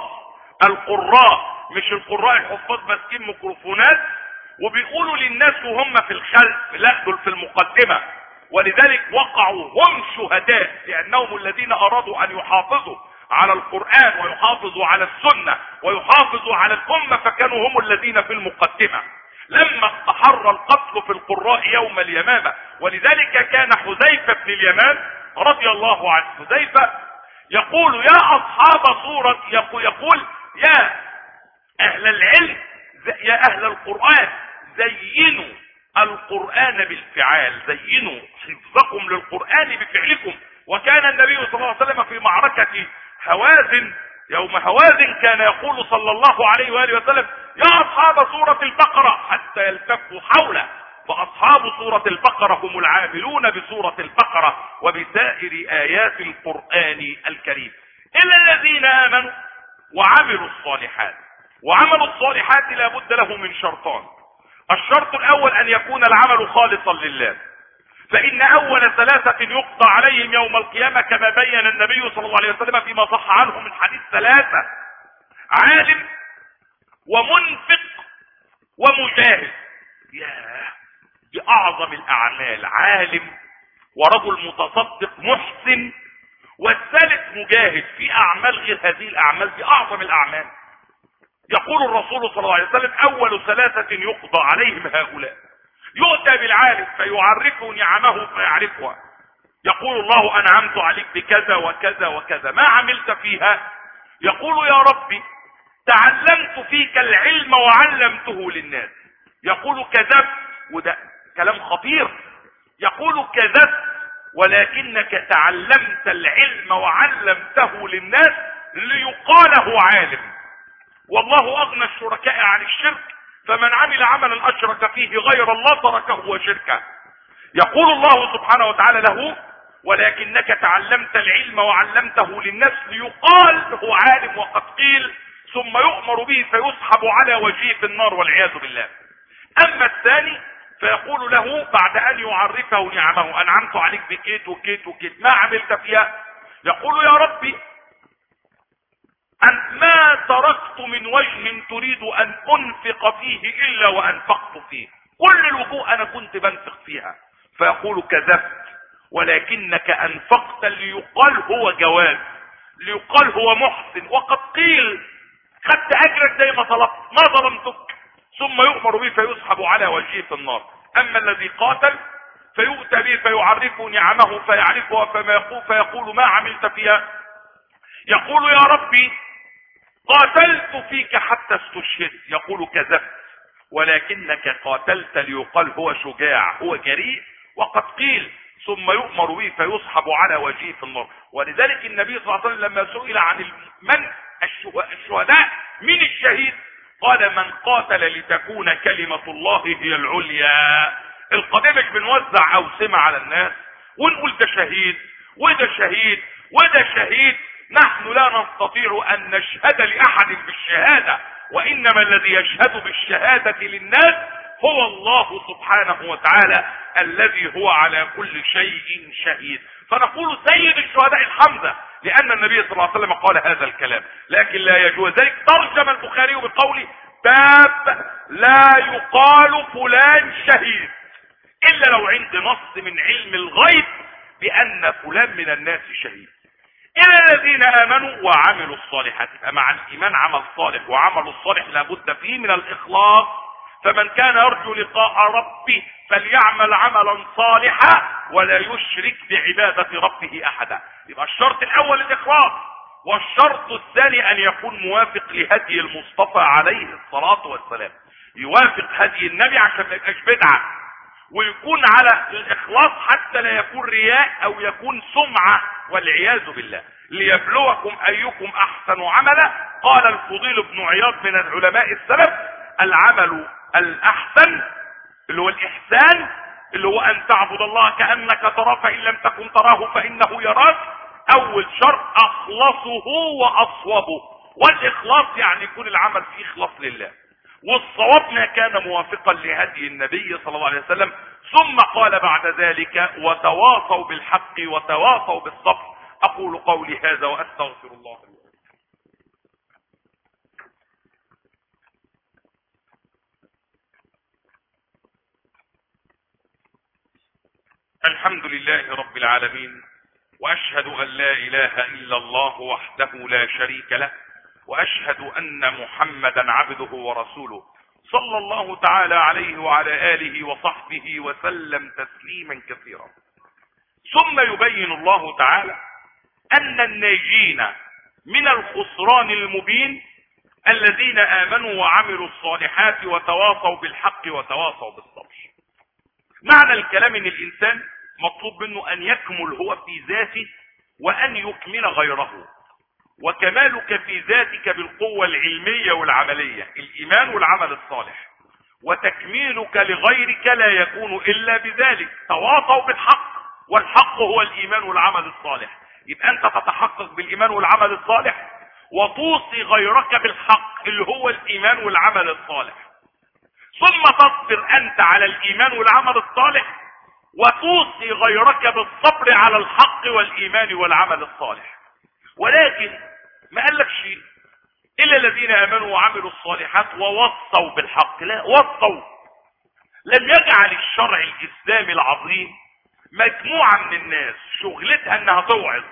القراء، مش القراء الحفاظ ماسكين ميكروفونات وبيقولوا للناس وهم في الخلف، لا دول في المقدمة. ولذلك وقعوا هم شهداء، لانهم الذين ارادوا ان يحافظوا على القرآن ويحافظوا على السنة ويحافظوا على الامة، فكانوا هم الذين في المقدمة لما استحر القتل في القراء يوم اليمامة. ولذلك كان حذيفة بن اليمان رضي الله عنه، حذيفة يقول يا اصحاب سورة، يقول يا اهل العلم يا اهل القرآن زينوا القرآن بالفعال، زينوا حفظكم للقرآن بفعلكم. وكان النبي صلى الله عليه وسلم في معركة هوازن، يوم هوازن كان يقول صلى الله عليه وآله وسلم يا أصحاب سورة البقرة حتى يلتفوا حوله، فأصحاب سورة البقرة هم العاملون بسورة البقرة وبسائر آيات القرآن الكريم. إلا الذين آمنوا وعملوا الصالحات. وعملوا الصالحات لا بد له من شرطان. الشرط الأول أن يكون العمل خالصا لله، فإن أول ثلاثة يقضى عليهم يوم القيامة كما بين النبي صلى الله عليه وسلم فيما صح عنه من حديث ثلاثة: عالم ومنفق ومجاهد. ياه، بأعظم الأعمال، عالم ورجل متصدق محسن، والثالث مجاهد في أعمال غير هذه الأعمال بأعظم الأعمال. يقول الرسول صلى الله عليه وسلم: أول ثلاثة يقضى عليهم هؤلاء. يؤتى بالعالم فيعرفه نعمه فيعرفها، يقول: الله أنعمت عليك بكذا وكذا وكذا، ما عملت فيها؟ يقول: يا ربي تعلمت فيك العلم وعلمته للناس. يقول: كذبت، وده كلام خطير. يقول: كذبت ولكنك تعلمت العلم وعلمته للناس ليقال هو عالم. والله أغنى الشركاء عن الشرك، فمن عمل عملا أشرك فيه غير الله تركه وشركه. يقول الله سبحانه وتعالى له: ولكنك تعلمت العلم وعلمته للناس ليقال هو عالم، وقد قيل، ثم يؤمر به فيسحب على وجهه في النار والعياذ بالله. أما الثاني فيقول له بعد أن يعرفه نعمه: أنعمت عليك بكيت وكيت وكيت، ما عملت فيها؟ يقول: يا ربي أن ما تركت من وجه تريد أن أنفق فيه إلا وأنفقت فيه، كل الوجوه أنا كنت بنفق فيها. فيقول: كذبت ولكنك أنفقت ليقال هو جواد، ليقال هو محسن، وقد قيل خدت أجرك زي ما طلبت، ما ظلمتك. ثم يؤمر به فيسحب على وجهه في النار. أما الذي قاتل فيؤتى به فيعرفه نعمه فيعرفها، فما يقول فيقول: ما عملت فيها؟ يقول: يا ربي قاتلت فيك حتى استشهدت. يقول: كذبت ولكنك قاتلت ليقال هو شجاع، هو جريء، وقد قيل. ثم يؤمر به فيسحب على وجهه في النار. ولذلك النبي صلى الله عليه وسلم لما سئل عن من الشهداء من الشهيد قال: من قاتل لتكون كلمة الله هي العليا. القضية مش بنوزع أوسمة على الناس ونقول ده شهيد وده شهيد وده شهيد. نحن لا نستطيع أن نشهد لأحد بالشهادة، وإنما الذي يشهد بالشهادة للناس هو الله سبحانه وتعالى الذي هو على كل شيء شهيد. فنقول سيد الشهداء الحمزة، لأن النبي صلى الله عليه وسلم قال هذا الكلام. لكن لا يجوز ذلك. ترجم البخاري بقوله: باب لا يقال فلان شهيد إلا لو عند نص من علم الغيب بأن فلان من الناس شهيد. إلى الذين آمنوا وعملوا الصالحات. مع الإيمان عمل صالح، وعمل الصالح لابد فيه من الإخلاص. فمن كان يرجو لقاء ربه فليعمل عملا صالحا ولا يشرك بعبادة ربه أحدا. يبقى الشرط الأول الإخلاص، والشرط الثاني أن يكون موافق لهدي المصطفى عليه الصلاة والسلام، يوافق هدي النبي عشان ما يبقاش بدعة، ويكون على الإخلاص حتى لا يكون رياء أو يكون سمعة والعياذ بالله. ليبلوكم أيكم أحسن عملا. قال الفضيل بن عياض من العلماء السلف: العمل الأحسن اللي هو الإحسان، اللي هو أن تعبد الله كأنك تراه فإن لم تكن تراه فإنه يراك. أول شرط أخلصه وأصوبه، والإخلاص يعني يكون العمل فيه إخلاص لله، والصواب ما كان موافقا لهدي النبي صلى الله عليه وسلم. ثم قال بعد ذلك: وتواصوا بالحق وتواصوا بالصبر. أقول قولي هذا وأستغفر الله لي. الحمد لله رب العالمين، وأشهد أن لا إله إلا الله وحده لا شريك له، وأشهد أن محمدا عبده ورسوله صلى الله تعالى عليه وعلى آله وصحبه وسلم تسليما كثيرا. ثم يبين الله تعالى أن الناجين من الخسران المبين الذين آمنوا وعملوا الصالحات وتواصوا بالحق وتواصوا بالصبر. معنى الكلام ان الانسان مطلوب منه ان يكمل هو في ذاته وان يكمل غيره. وكمالك في ذاتك بالقوة العلمية والعملية، الايمان والعمل الصالح، وتكميلك لغيرك لا يكون الا بذلك. تواصوا بالحق، والحق هو الايمان والعمل الصالح. يبقى انت تتحقق بالايمان والعمل الصالح، وتوصي غيرك بالحق اللي هو الايمان والعمل الصالح، ثم تصبر انت على الايمان والعمل الصالح، وتوصي غيرك بالصبر على الحق والايمان والعمل الصالح. ولكن ما قال لك شيء الا الذين امنوا وعملوا الصالحات ووصوا بالحق. لا، وصوا لم يجعل الشرع الاسلامي العظيم مجموعة من الناس شغلتها انها توعظ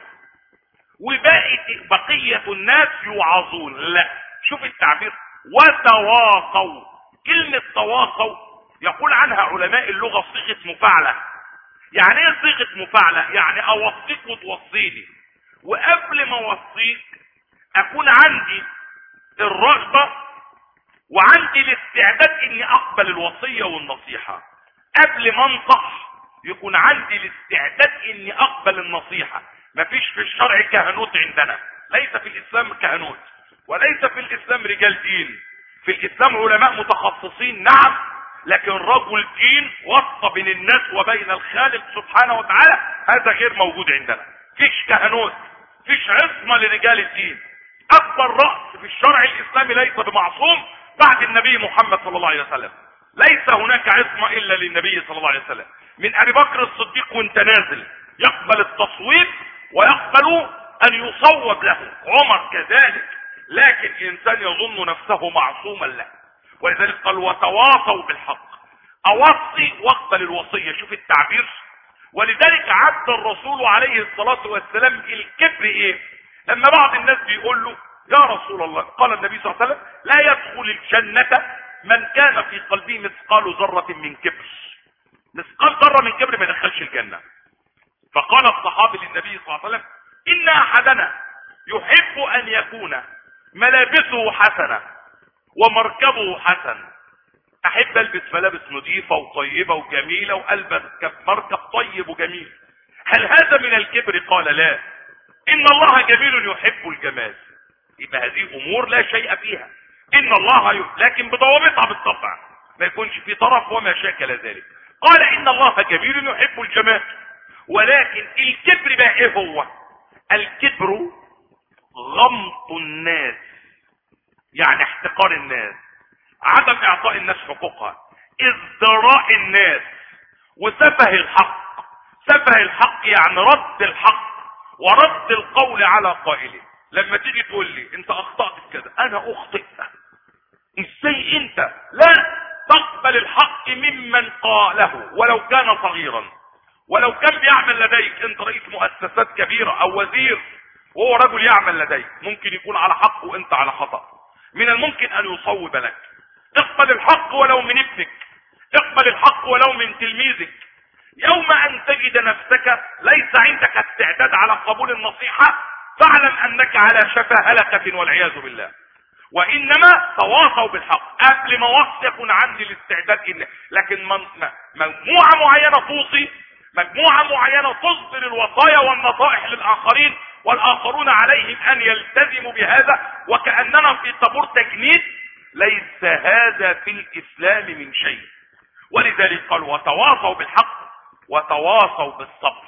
وبقيت بقية الناس يوعظون، لا، شوف التعبير وتواصوا. كلمة تواصوا يقول عنها علماء اللغة صيغة مفاعلة. يعني ايه صيغة مفاعلة؟ يعني اوصيك وتوصيني، وقبل ما اوصيك اكون عندي الرغبة وعندي الاستعداد اني اقبل الوصية والنصيحة. قبل ما انصح يكون عندي الاستعداد اني اقبل النصيحة. مفيش في الشرع كهنوت عندنا، ليس في الاسلام كهنوت، وليس في الاسلام رجال دين. في الاسلام علماء متخصصين نعم، لكن رجل دين وسط بين الناس وبين الخالق سبحانه وتعالى، هذا غير موجود عندنا. فيش كهنوت، فيش عصمة لرجال الدين. اكبر رأس في الشرع الاسلامي ليس بمعصوم بعد النبي محمد صلى الله عليه وسلم. ليس هناك عصمة الا للنبي صلى الله عليه وسلم. من ابي بكر الصديق وانت نازل يقبل التصويب ويقبل ان يصوب له، عمر كذلك، لكن انسان يظن نفسه معصوما له. ولذلك قال وتواصوا بالحق، اوصي واقبل الوصية. شوف التعبير. ولذلك عد الرسول عليه الصلاة والسلام الكبر ايه؟ لما بعض الناس بيقول له يا رسول الله، قال النبي صلى الله عليه وسلم لا يدخل الجنة من كان في قلبه مثقال ذرة من كبر. مثقال ذرة من كبر ما يدخلش الجنة. فقال الصحابي للنبي صلى الله عليه وسلم ان احدنا يحب ان يكون ملابسه حسنة ومركبه حسن. احب البس ملابس نظيفة وطيبة وجميلة والبس مركب طيب وجميل. هل هذا من الكبر؟ قال لا، ان الله جميل يحب الجمال. يبقى هذه امور لا شيء فيها، ان الله يحب، لكن بضوابطها بالطبع، ما يكونش في طرف وما شاكل ذلك. قال ان الله جميل يحب الجمال. ولكن الكبر بقى ايه هو؟ الكبر غمط الناس، يعني احتقار الناس، عدم اعطاء الناس حقوقها، ازدراء الناس، وسفه الحق. سفه الحق يعني رد الحق ورد القول على قائله. لما تيجي تقول لي انت اخطأت في كذا، انا اخطئت، ازاي انت؟ لا، تقبل الحق ممن قاله ولو كان صغيرا، ولو كان بيعمل لديك، انت رئيس مؤسسات كبيرة او وزير وهو رجل يعمل لديك، ممكن يكون على حق وانت على خطأ، من الممكن ان يصوب لك. اقبل الحق ولو من ابنك، اقبل الحق ولو من تلميذك. يوم ان تجد نفسك ليس عندك استعداد على قبول النصيحة، فاعلم انك على شفا هلكة والعياذ بالله. وانما تواصوا بالحق. قبل ما وصي يكون عندي الاستعداد إلا. لكن من مجموعة معينة توصي، مجموعة معينة تصدر الوصايا والنصائح للآخرين، والآخرون عليهم أن يلتزموا بهذا وكأننا في طابور تجنيد. ليس هذا في الإسلام من شيء. ولذلك قال وتواصوا بالحق وتواصوا بالصبر.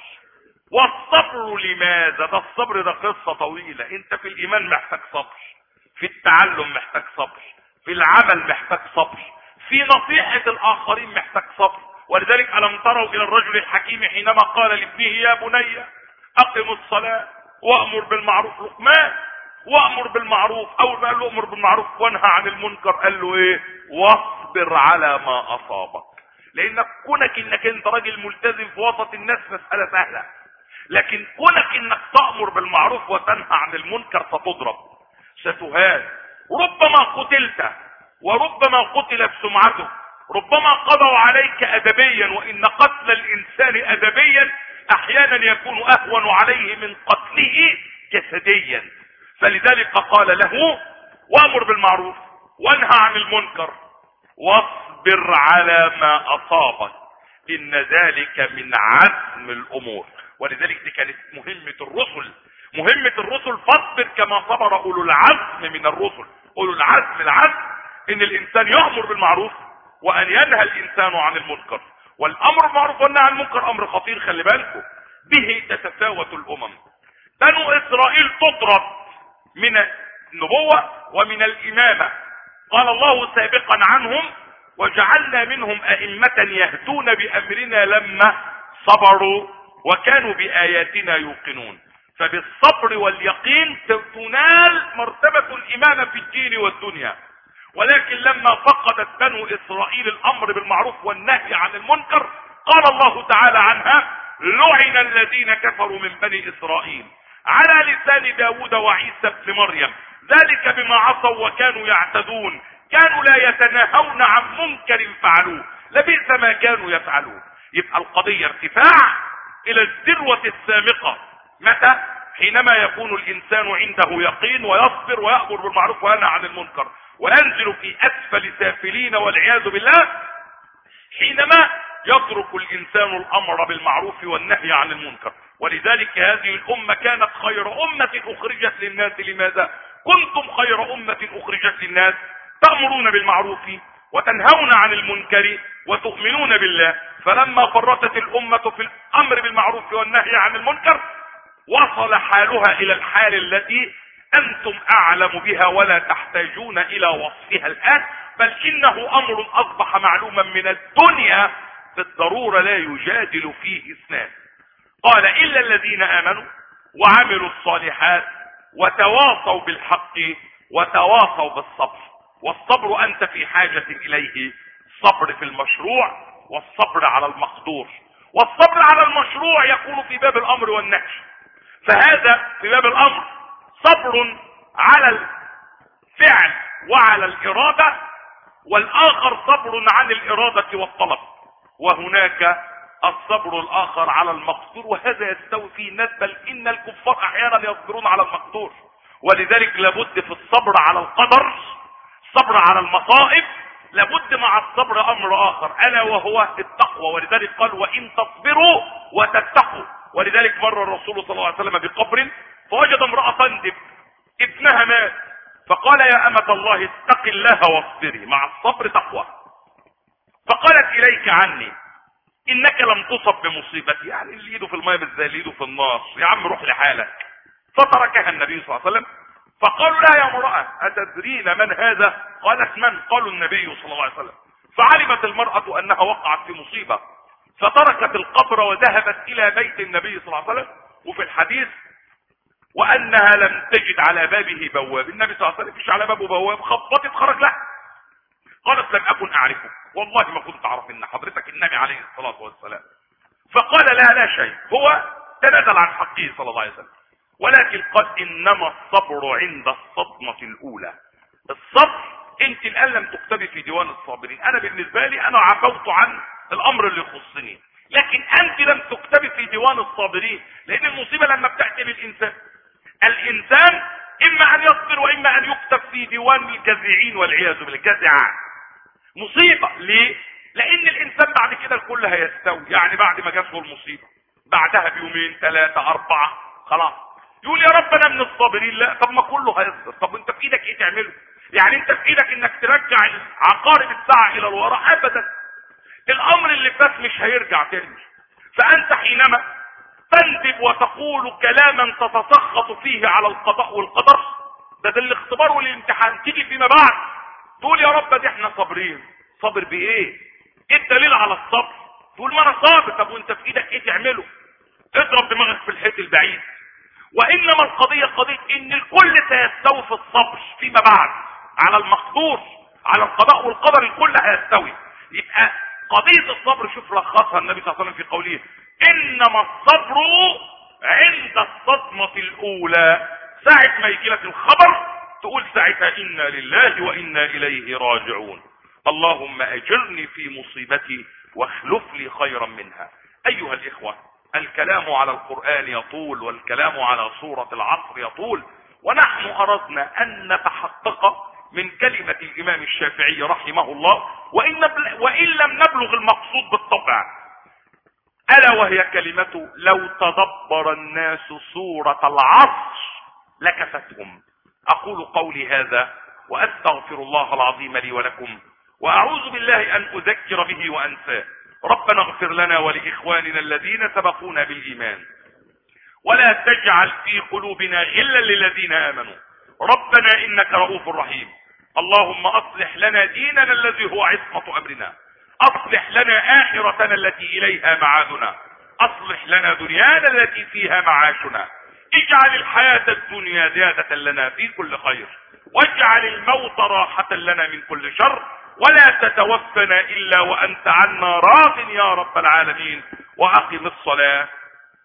والصبر لماذا؟ ده الصبر ده قصة طويلة. انت في الإيمان محتاج صبر، في التعلم محتاج صبر، في العمل محتاج صبر، في نصيحة الآخرين محتاج صبر. ولذلك ألم تروا إلى الرجل الحكيم حينما قال لابنه يا بني أقم الصلاة وأمر بالمعروف. لقمان وأمر بالمعروف، أول ما قال له أمر بالمعروف وانهى عن المنكر قال له إيه؟ واصبر على ما أصابك. لأنك كونك إنك أنت راجل ملتزم في وسط الناس مسألة سهلة، لكن كونك إنك تأمر بالمعروف وتنهى عن المنكر ستضرب، ستهان، ربما قتلت وربما قتلت سمعته، ربما قضوا عليك أدبيا، وإن قتل الإنسان أدبيا أحيانا يكون أهون عليه من قتله جسديا. فلذلك قال له وأمر بالمعروف وانهى عن المنكر واصبر على ما أصابك إن ذلك من عزم الأمور. ولذلك دي كانت مهمة الرسل. مهمة الرسل فاصبر كما صبر أولو العزم من الرسل. أولو العزم، العزم إن الإنسان يأمر بالمعروف وأن ينهى الإنسان عن المنكر. والأمر بالمعروف والنهي عن المنكر أمر خطير، خلي بالكم، به تتفاوت الأمم. بنو إسرائيل تطرد من النبوة ومن الإمامة. قال الله سابقا عنهم وجعلنا منهم أئمة يهدون بأمرنا لما صبروا وكانوا بآياتنا يوقنون. فبالصبر واليقين تنال مرتبة الإمامة في الدين والدنيا. ولكن لما فقدت بنو اسرائيل الامر بالمعروف والنهي عن المنكر قال الله تعالى عنها: لعن الذين كفروا من بني اسرائيل على لسان داود وعيسى ابن مريم ذلك بما عصوا وكانوا يعتدون كانوا لا يتناهون عن منكر فعلوه لبئس ما كانوا يفعلون. يبقى القضية ارتفاع الى الذروة السامقة. متى؟ حينما يكون الانسان عنده يقين ويصبر ويأمر بالمعروف وينهى عن المنكر، وينزل في اسفل سافلين والعياذ بالله حينما يترك الانسان الامر بالمعروف والنهي عن المنكر. ولذلك هذه الامة كانت خير امة اخرجت للناس. لماذا؟ كنتم خير امة اخرجت للناس تأمرون بالمعروف وتنهون عن المنكر وتؤمنون بالله. فلما فرطت الامة في الامر بالمعروف والنهي عن المنكر وصل حالها الى الحال التي انتم اعلم بها ولا تحتاجون الى وصفها الان، بل انه امر اصبح معلوما من الدنيا بالضرورة لا يجادل فيه اثنان. قال: الا الذين امنوا وعملوا الصالحات وتواصوا بالحق وتواصوا بالصبر. والصبر انت في حاجة اليه، الصبر في المشروع والصبر على المقدور. والصبر على المشروع يكون في باب الامر والنهي، فهذا في باب الامر صبر على الفعل وعلى الارادة، والاخر صبر عن الارادة والطلب، وهناك الصبر الاخر على المقدور، وهذا يستوي فيه الناس، بل ان الكفار احيانا يصبرون على المقدور. ولذلك لابد في الصبر على القدر، الصبر على المصائب، لابد مع الصبر امر اخر الا وهو التقوى. ولذلك قال: وان تصبروا وتتقوا. ولذلك مر الرسول صلى الله عليه وسلم بقبر فوجد امرأة تندب، ابنها مات، فقال: يا امة الله اتق الله واصبري. مع الصبر تقوى. فقالت: اليك عني انك لم تصب بمصيبتي. يعني اللي ايده في الماء مش زي اللي ايده في النار، يا عم روح لحالك. فتركها النبي صلى الله عليه وسلم. فقالوا: لا يا امرأة اتدرين من هذا؟ قالت: من؟ قالوا: النبي صلى الله عليه وسلم. فعلمت المرأة انها وقعت في مصيبة، فتركت القبر وذهبت الى بيت النبي صلى الله عليه وسلم. وفي الحديث: وانها لم تجد على بابه بواب. النبي صلى الله عليه وسلم مش على بابه بواب، خبطت خرج لها. قالت: لم اكن اعرفه، والله ما كنت اعرف ان حضرتك النبي عليه الصلاة والسلام. فقال: لا لا شيء، هو تنازل عن حقه صلى الله عليه وسلم. ولكن قال: انما الصبر عند الصدمة الاولى. الصبر انت الان لم تكتبي في ديوان الصابرين. انا بالنسبة لي انا عفوت عن الامر اللي يخصني، لكن انت لم تكتبي في ديوان الصابرين. لان المصيبة لما بتأتي بالانسان، الانسان اما ان يصبر واما ان يكتب في ديوان الجزعين والعياذ بالجزع. مصيبة. ليه؟ لان الانسان بعد كده الكل هيستوي. يعني بعد ما جاته المصيبة بعدها بيومين ثلاثة اربعة خلاص يقول: يا رب انا من الصابرين. لا، طب ما كله هيصبر. طب انت في ايدك ايه تعمله؟ يعني انت في ايدك انك ترجع عقارب الساعة الى الوراء؟ ابدا. الامر اللي فات مش هيرجع تاني. فانت حينما تندب وتقول كلاما تتسخط فيه على القضاء والقدر، ده ده الاختبار والامتحان. تيجي فيما بعد تقول: يا رب دي احنا صابرين. صابر بايه؟ ايه الدليل على الصبر؟ تقول: ما انا صابر. طب وانت في ايدك ايه تعمله؟ اضرب دماغك في الحيط البعيد. وانما القضية قضية ان الكل سيستوي في الصبر فيما بعد على المقدور، على القضاء والقدر، الكل هيستوي. يبقى قضية الصبر شوف لخصها النبي صلى الله عليه وسلم في قوله: انما الصبر عند الصدمة الاولى. ساعة ما يجي لك الخبر تقول ساعتها: انا لله وانا اليه راجعون. اللهم اجرني في مصيبتي واخلف لي خيرا منها. ايها الاخوة، الكلام على القرآن يطول، والكلام على سورة العصر يطول، ونحن اردنا ان نتحقق من كلمة الامام الشافعي رحمه الله، وإن, وإن لم نبلغ المقصود بالطبع، الا وهي كلمة: لو تدبر الناس سورة العصر لكفتهم. اقول قولي هذا واستغفر الله العظيم لي ولكم، واعوذ بالله ان اذكر به وانساه. ربنا اغفر لنا ولاخواننا الذين سبقونا بالايمان، ولا تجعل في قلوبنا غلا للذين امنوا، ربنا انك رؤوف رحيم. اللهم اصلح لنا ديننا الذي هو عصمة امرنا، اصلح لنا اخرتنا التي اليها معادنا، اصلح لنا دنيانا التي فيها معاشنا، اجعل الحياة الدنيا زيادة لنا في كل خير، واجعل الموت راحة لنا من كل شر، ولا تتوفنا الا وانت عنا راض يا رب العالمين. واقم الصلاة